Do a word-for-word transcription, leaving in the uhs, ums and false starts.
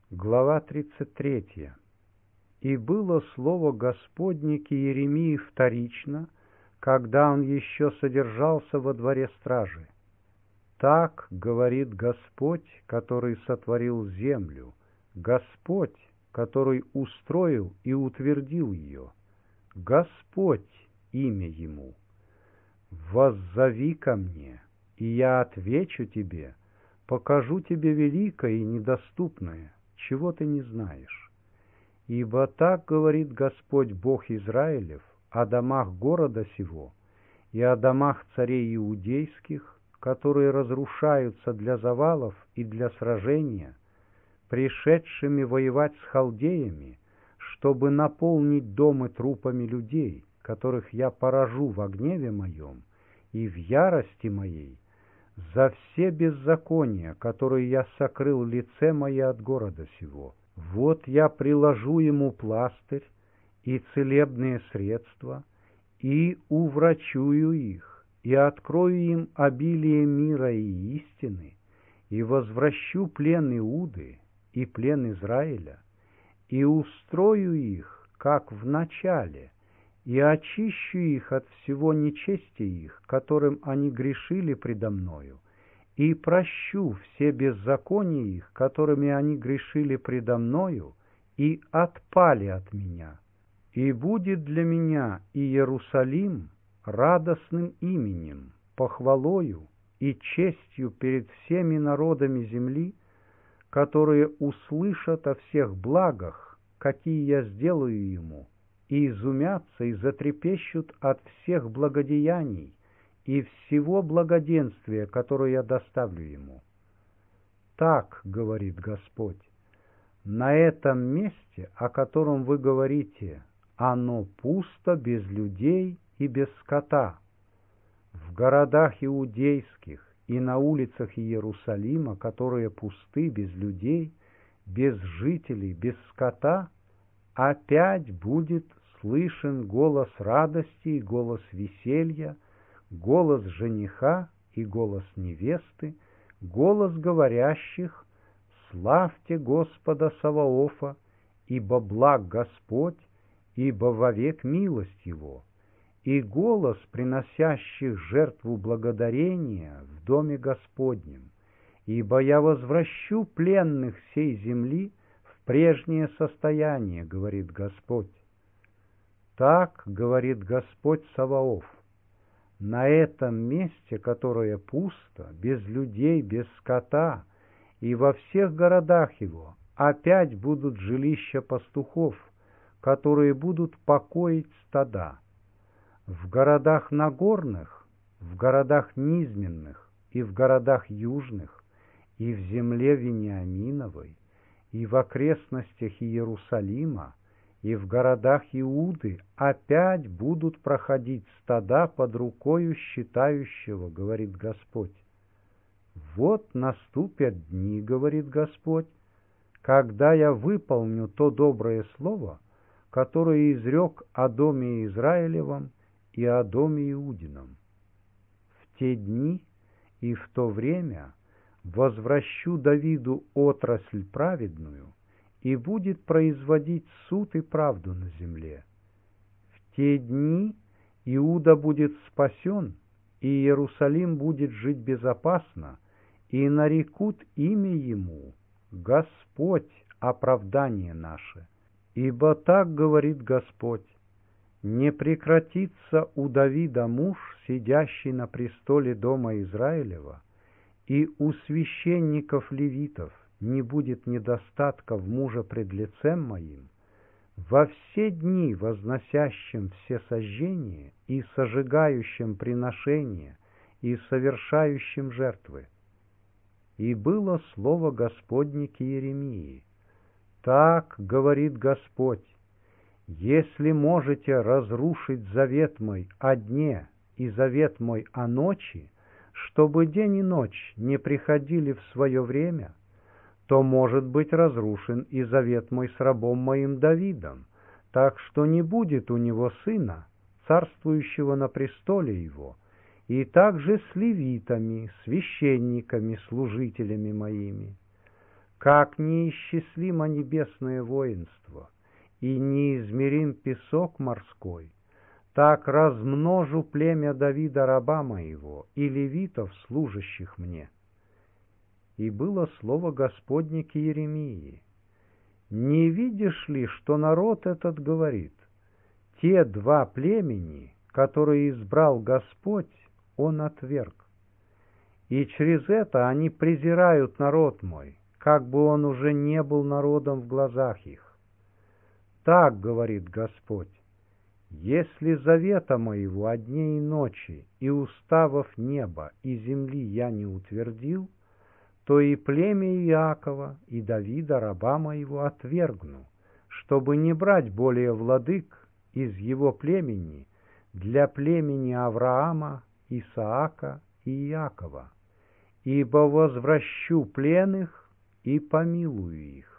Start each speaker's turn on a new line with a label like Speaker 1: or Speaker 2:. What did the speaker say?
Speaker 1: Глава тридцать третья. «И было слово Господне к Иеремии вторично, когда он еще содержался во дворе стражи. Так говорит Господь, который сотворил землю, Господь, который устроил и утвердил ее, Господь имя ему. Воззови ко мне, и я отвечу тебе, покажу тебе великое и недоступное, чего ты не знаешь. Ибо так говорит Господь Бог Израилев о домах города сего и о домах царей иудейских, которые разрушаются для завалов и для сражения, пришедшими воевать с халдеями, чтобы наполнить домы трупами людей, которых я поражу во гневе моем и в ярости моей, за все беззакония, которые я сокрыл лице мое от города сего. Вот я приложу ему пластырь и целебные средства, и уврачую их, и открою им обилие мира и истины, и возвращу плен Иуды и плен Израиля, и устрою их, как в начале, и очищу их от всего нечестия их, которым они грешили предо мною, и прощу все беззакония их, которыми они грешили предо мною, и отпали от меня. И будет для меня и Иерусалим радостным именем, похвалою и честью перед всеми народами земли, которые услышат о всех благах, какие я сделаю ему, и изумятся и затрепещут от всех благодеяний и всего благоденствия, которое я доставлю ему. Так говорит Господь: на этом месте, о котором вы говорите, оно пусто без людей и без скота. В городах иудейских и на улицах Иерусалима, которые пусты без людей, без жителей, без скота, опять будет слышен голос радости и голос веселья, голос жениха и голос невесты, голос говорящих: «Славьте Господа Саваофа, ибо благ Господь, ибо вовек милость Его», и голос приносящих жертву благодарения в доме Господнем, ибо я возвращу пленных сей земли в прежнее состояние, говорит Господь. Так говорит Господь Саваоф: на этом месте, которое пусто, без людей, без скота, и во всех городах его опять будут жилища пастухов, которые будут покоить стада. В городах нагорных, в городах низменных и в городах южных, и в земле Вениаминовой, и в окрестностях Иерусалима, и в городах Иуды опять будут проходить стада под рукою считающего, говорит Господь. Вот наступят дни, говорит Господь, когда я выполню то доброе слово, которое изрек о доме Израилевом и о доме Иудином. В те дни и в то время возвращу Давиду отрасль праведную, и будет производить суд и правду на земле. В те дни Иуда будет спасен, и Иерусалим будет жить безопасно, и нарекут имя ему Господь, оправдание наше. Ибо так говорит Господь: не прекратится у Давида муж, сидящий на престоле дома Израилева, и у священников левитов не будет недостатка в муже пред лицем моим, во все дни возносящим все сожжения и сожигающим приношения и совершающим жертвы. И было слово Господне к Иеремии: так говорит Господь: если можете разрушить завет мой о дне и завет мой о ночи, чтобы день и ночь не приходили в свое время, то может быть разрушен и завет мой с рабом моим Давидом, так что не будет у него сына, царствующего на престоле его, и также с левитами, священниками, служителями моими. Как неисчислимо небесное воинство и неизмерим песок морской, так размножу племя Давида раба моего и левитов, служащих мне». И было слово Господне к Иеремии: «Не видишь ли, что народ этот говорит: те два племени, которые избрал Господь, Он отверг, и через это они презирают народ мой, как бы он уже не был народом в глазах их. Так говорит Господь: если завета моего о дне и ночи и уставов неба и земли я не утвердил, то и племя Иакова и Давида раба моего отвергну, чтобы не брать более владык из его племени для племени Авраама, Исаака и Иакова, ибо возвращу плен их и помилую их».